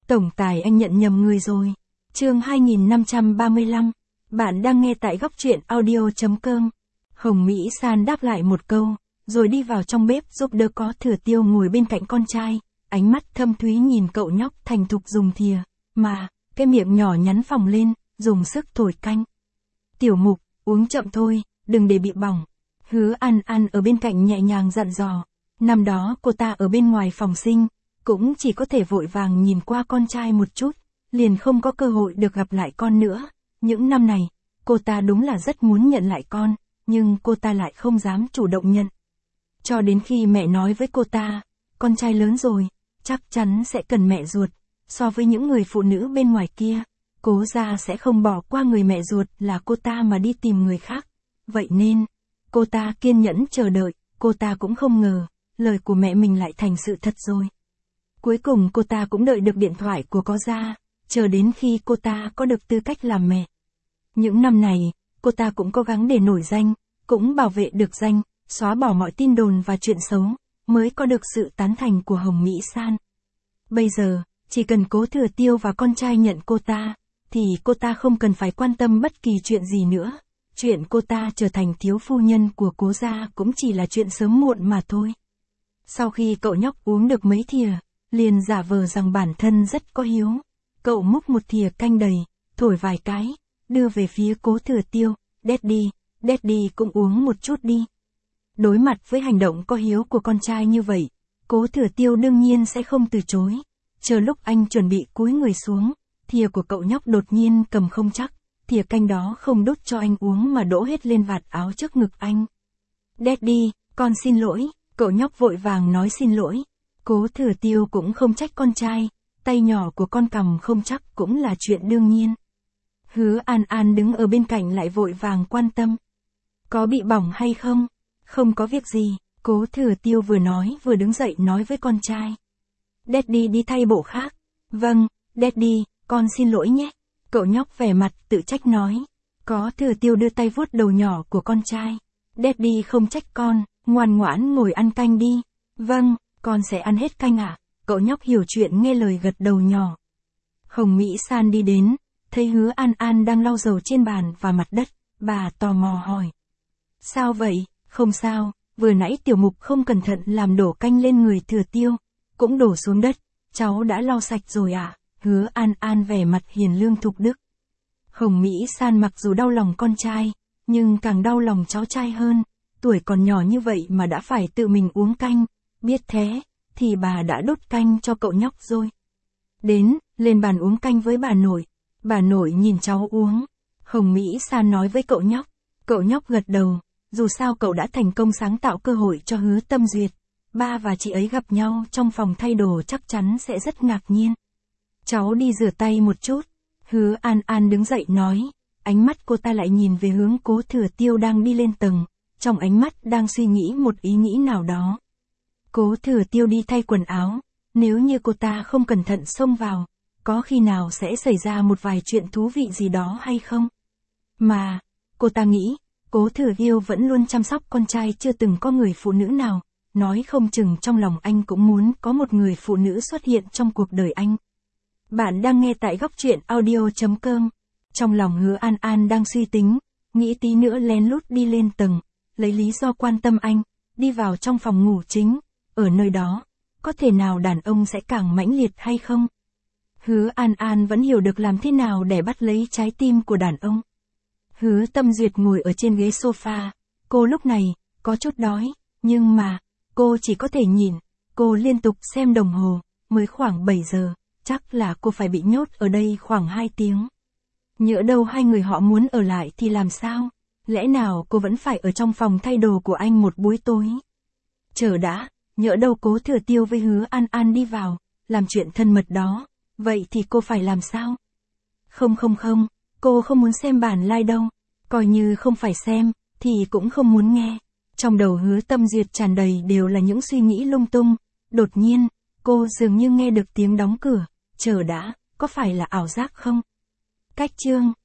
Tổng tài anh nhận nhầm người rồi. Chương 2535. Bạn đang nghe tại góc truyện audio.com. Hồng Mỹ San đáp lại một câu, rồi đi vào trong bếp giúp đỡ Có Thừa Tiêu ngồi bên cạnh con trai, ánh mắt thâm thúy nhìn cậu nhóc thành thục dùng thìa, mà, cái miệng nhỏ nhắn phồng lên, dùng sức thổi canh. Tiểu Mục, uống chậm thôi, đừng để bị bỏng. Hứa An An ở bên cạnh nhẹ nhàng dặn dò. Năm đó cô ta ở bên ngoài phòng sinh, cũng chỉ có thể vội vàng nhìn qua con trai một chút, liền không có cơ hội được gặp lại con nữa. Những năm này, cô ta đúng là rất muốn nhận lại con, nhưng cô ta lại không dám chủ động nhận. Cho đến khi mẹ nói với cô ta, con trai lớn rồi, chắc chắn sẽ cần mẹ ruột. So với những người phụ nữ bên ngoài kia, Cố gia sẽ không bỏ qua người mẹ ruột là cô ta mà đi tìm người khác. Vậy nên, cô ta kiên nhẫn chờ đợi, cô ta cũng không ngờ, lời của mẹ mình lại thành sự thật rồi. Cuối cùng cô ta cũng đợi được điện thoại của Có gia, chờ đến khi cô ta có được tư cách làm mẹ. Những năm này, cô ta cũng cố gắng để nổi danh, cũng bảo vệ được danh, xóa bỏ mọi tin đồn và chuyện xấu, mới có được sự tán thành của Hồng Mỹ San. Bây giờ, chỉ cần Cố Thừa Tiêu và con trai nhận cô ta, thì cô ta không cần phải quan tâm bất kỳ chuyện gì nữa. Chuyện cô ta trở thành thiếu phu nhân của Cố gia cũng chỉ là chuyện sớm muộn mà thôi. Sau khi cậu nhóc uống được mấy thìa, liền giả vờ rằng bản thân rất có hiếu. Cậu múc một thìa canh đầy, thổi vài cái, đưa về phía Cố Thừa Tiêu. Daddy cũng uống một chút đi. Đối mặt với hành động có hiếu của con trai như vậy, Cố Thừa Tiêu đương nhiên sẽ không từ chối. Chờ lúc anh chuẩn bị cúi người xuống, thìa của cậu nhóc đột nhiên cầm không chắc, thìa canh đó không đút cho anh uống mà đổ hết lên vạt áo trước ngực anh. Daddy, con xin lỗi, cậu nhóc vội vàng nói xin lỗi. Cố Thừa Tiêu cũng không trách con trai, tay nhỏ của con cầm không chắc cũng là chuyện đương nhiên. Hứa An An đứng ở bên cạnh lại vội vàng quan tâm. Có bị bỏng hay không? Không có việc gì, Cố Thừa Tiêu vừa nói vừa đứng dậy nói với con trai. Daddy đi thay bộ khác. Vâng, Daddy, con xin lỗi nhé. Cậu nhóc vẻ mặt tự trách nói. Có Thừa Tiêu đưa tay vuốt đầu nhỏ của con trai. Daddy không trách con, ngoan ngoãn ngồi ăn canh đi. Vâng, con sẽ ăn hết canh ạ. Cậu nhóc hiểu chuyện nghe lời gật đầu nhỏ. Hồng Mỹ San đi đến, thấy Hứa An An đang lau dầu trên bàn và mặt đất, bà tò mò hỏi. Sao vậy? Không sao, vừa nãy Tiểu Mục không cẩn thận làm đổ canh lên người Thừa Tiêu, cũng đổ xuống đất, cháu đã lau sạch rồi ạ. Hứa An An vẻ mặt hiền lương thục đức. Hồng Mỹ San mặc dù đau lòng con trai, nhưng càng đau lòng cháu trai hơn, tuổi còn nhỏ như vậy mà đã phải tự mình uống canh, biết thế, thì bà đã đốt canh cho cậu nhóc rồi. Đến, lên bàn uống canh với bà nội nhìn cháu uống. Hồng Mỹ San nói với cậu nhóc gật đầu, dù sao cậu đã thành công sáng tạo cơ hội cho Hứa Tâm Duyệt, ba và chị ấy gặp nhau trong phòng thay đồ chắc chắn sẽ rất ngạc nhiên. Cháu đi rửa tay một chút. Hứa An An đứng dậy nói, ánh mắt cô ta lại nhìn về hướng Cố Thừa Tiêu đang đi lên tầng, trong ánh mắt đang suy nghĩ một ý nghĩ nào đó. Cố Thừa Tiêu đi thay quần áo, nếu như cô ta không cẩn thận xông vào, có khi nào sẽ xảy ra một vài chuyện thú vị gì đó hay không? Mà, cô ta nghĩ, Cố Thừa Tiêu vẫn luôn chăm sóc con trai chưa từng có người phụ nữ nào, nói không chừng trong lòng anh cũng muốn có một người phụ nữ xuất hiện trong cuộc đời anh. Bạn đang nghe tại góc truyện audio.com. Trong lòng Hứa An An đang suy tính, nghĩ tí nữa lén lút đi lên tầng, lấy lý do quan tâm anh, đi vào trong phòng ngủ chính, ở nơi đó, có thể nào đàn ông sẽ càng mãnh liệt hay không? Hứa An An vẫn hiểu được làm thế nào để bắt lấy trái tim của đàn ông. Hứa Tâm Duyệt ngồi ở trên ghế sofa, cô lúc này, có chút đói, nhưng mà, cô chỉ có thể nhìn, cô liên tục xem đồng hồ, mới khoảng 7 giờ, chắc là cô phải bị nhốt ở đây khoảng 2 tiếng. Nhỡ đâu hai người họ muốn ở lại thì làm sao? Lẽ nào cô vẫn phải ở trong phòng thay đồ của anh một buổi tối? Chờ đã, nhỡ đâu Cố Thừa Tiêu với Hứa An An đi vào, làm chuyện thân mật đó, vậy thì cô phải làm sao? Không, cô không muốn xem bản live đâu, coi như không phải xem, thì cũng không muốn nghe. Trong đầu Hứa Tâm Duyệt tràn đầy đều là những suy nghĩ lung tung, đột nhiên, cô dường như nghe được tiếng đóng cửa, chờ đã, có phải là ảo giác không? Cách chương